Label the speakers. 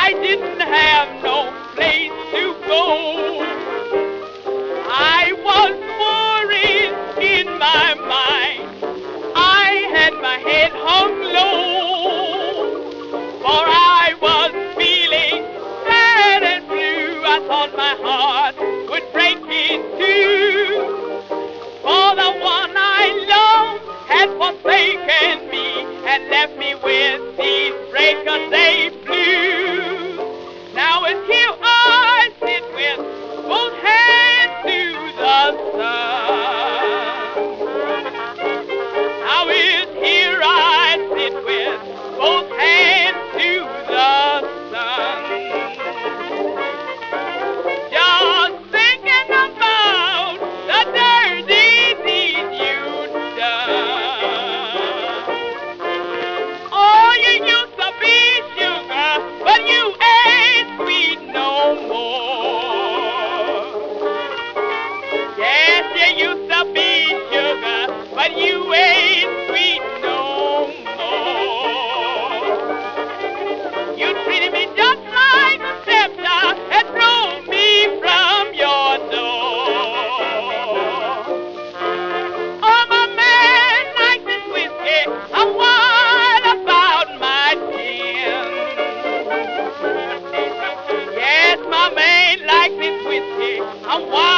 Speaker 1: I didn't have no place to go. I was worried in my mind. I had my head hung low, for I was feeling sad and blue. I thought my heart would break in two, for the one I loved had forsaken me and left me with these break-a-day blues. Now it's here I sit with both hands to the sun. Now it's here I sit with both hands to the sun. Just thinking about the dirty deed you've done. Oh, you used to be sugar, but you ain't sweet no more. Yes, you used to be sugar, but you ain't sweet no more. You treated me just like a stepchild and drove me from your door. Oh, my man likes his whiskey, I'm wild about my gin. Yes, my man likes his whiskey, I'm wild